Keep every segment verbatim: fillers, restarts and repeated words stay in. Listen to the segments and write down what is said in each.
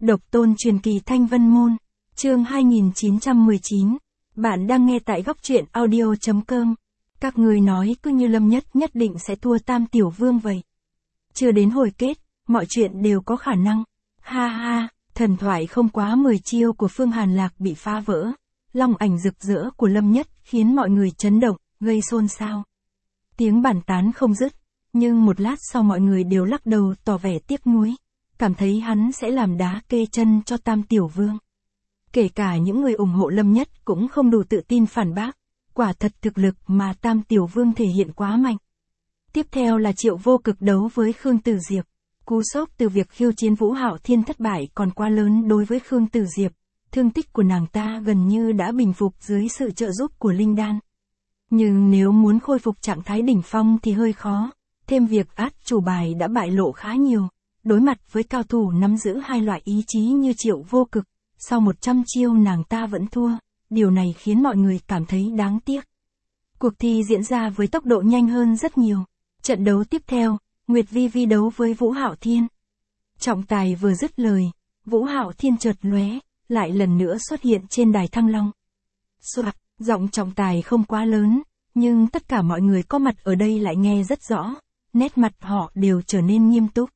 Độc tôn truyền kỳ Thanh Vân Môn, chương hai nghìn chín trăm mười chín. Bạn đang nghe tại góc truyện audio chấm com. Các người nói cứ như Lâm Nhất nhất định sẽ thua Tam Tiểu Vương vậy. Chưa đến hồi kết, mọi chuyện đều có khả năng. Ha ha, thần thoại không quá mười chiêu của Phương Hàn Lạc bị phá vỡ. Long ảnh rực rỡ của Lâm Nhất khiến mọi người chấn động, gây xôn xao. Tiếng bàn tán không dứt, nhưng một lát sau mọi người đều lắc đầu tỏ vẻ tiếc nuối. Cảm thấy hắn sẽ làm đá kê chân cho Tam Tiểu Vương. Kể cả những người ủng hộ Lâm Nhất cũng không đủ tự tin phản bác. Quả thật thực lực mà Tam Tiểu Vương thể hiện quá mạnh. Tiếp theo là Triệu Vô Cực đấu với Khương Tử Diệp. Cú sốc từ việc khiêu chiến Vũ Hạo Thiên thất bại còn quá lớn đối với Khương Tử Diệp. Thương tích của nàng ta gần như đã bình phục dưới sự trợ giúp của Linh Đan. Nhưng nếu muốn khôi phục trạng thái đỉnh phong thì hơi khó. Thêm việc át chủ bài đã bại lộ khá nhiều. Đối mặt với cao thủ nắm giữ hai loại ý chí như Triệu Vô Cực, sau một trăm chiêu nàng ta vẫn thua, điều này khiến mọi người cảm thấy đáng tiếc. Cuộc thi diễn ra với tốc độ nhanh hơn rất nhiều. Trận đấu tiếp theo, Nguyệt Vi Vi đấu với Vũ Hạo Thiên. Trọng tài vừa dứt lời, Vũ Hạo Thiên chợt lóe, lại lần nữa xuất hiện trên đài Thăng Long. Soạt, giọng trọng tài không quá lớn, nhưng tất cả mọi người có mặt ở đây lại nghe rất rõ, nét mặt họ đều trở nên nghiêm túc.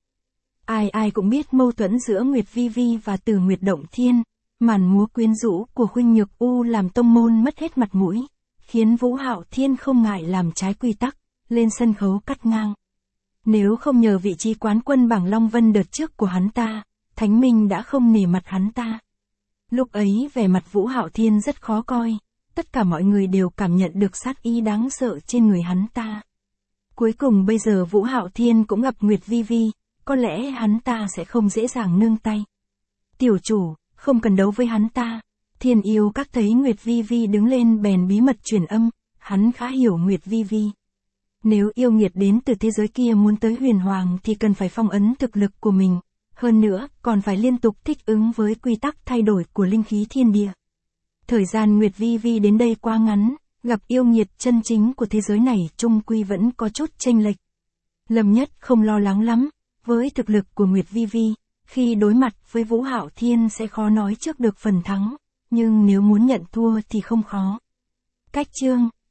Ai ai cũng biết mâu thuẫn giữa Nguyệt Vi Vi và Từ Nguyệt Động Thiên, màn múa quyến rũ của Khuynh Nhược U làm tông môn mất hết mặt mũi, khiến Vũ Hạo Thiên không ngại làm trái quy tắc, lên sân khấu cắt ngang. Nếu không nhờ vị trí quán quân bảng Long Vân đợt trước của hắn ta, Thánh Minh đã không nể mặt hắn ta. Lúc ấy vẻ mặt Vũ Hạo Thiên rất khó coi, tất cả mọi người đều cảm nhận được sát ý đáng sợ trên người hắn ta. Cuối cùng bây giờ Vũ Hạo Thiên cũng gặp Nguyệt Vi Vi. Có lẽ hắn ta sẽ không dễ dàng nương tay. Tiểu chủ, không cần đấu với hắn ta. Thiên Yêu Các thấy Nguyệt Vi Vi đứng lên bèn bí mật truyền âm, hắn khá hiểu Nguyệt Vi Vi. Nếu yêu nghiệt đến từ thế giới kia muốn tới Huyền Hoàng thì cần phải phong ấn thực lực của mình. Hơn nữa, còn phải liên tục thích ứng với quy tắc thay đổi của linh khí thiên địa. Thời gian Nguyệt Vi Vi đến đây quá ngắn, gặp yêu nghiệt chân chính của thế giới này chung quy vẫn có chút chênh lệch. Lâm Nhất không lo lắng lắm. Với thực lực của Nguyệt Vi Vi, khi đối mặt với Vũ Hạo Thiên sẽ khó nói trước được phần thắng, nhưng nếu muốn nhận thua thì không khó. Cách chương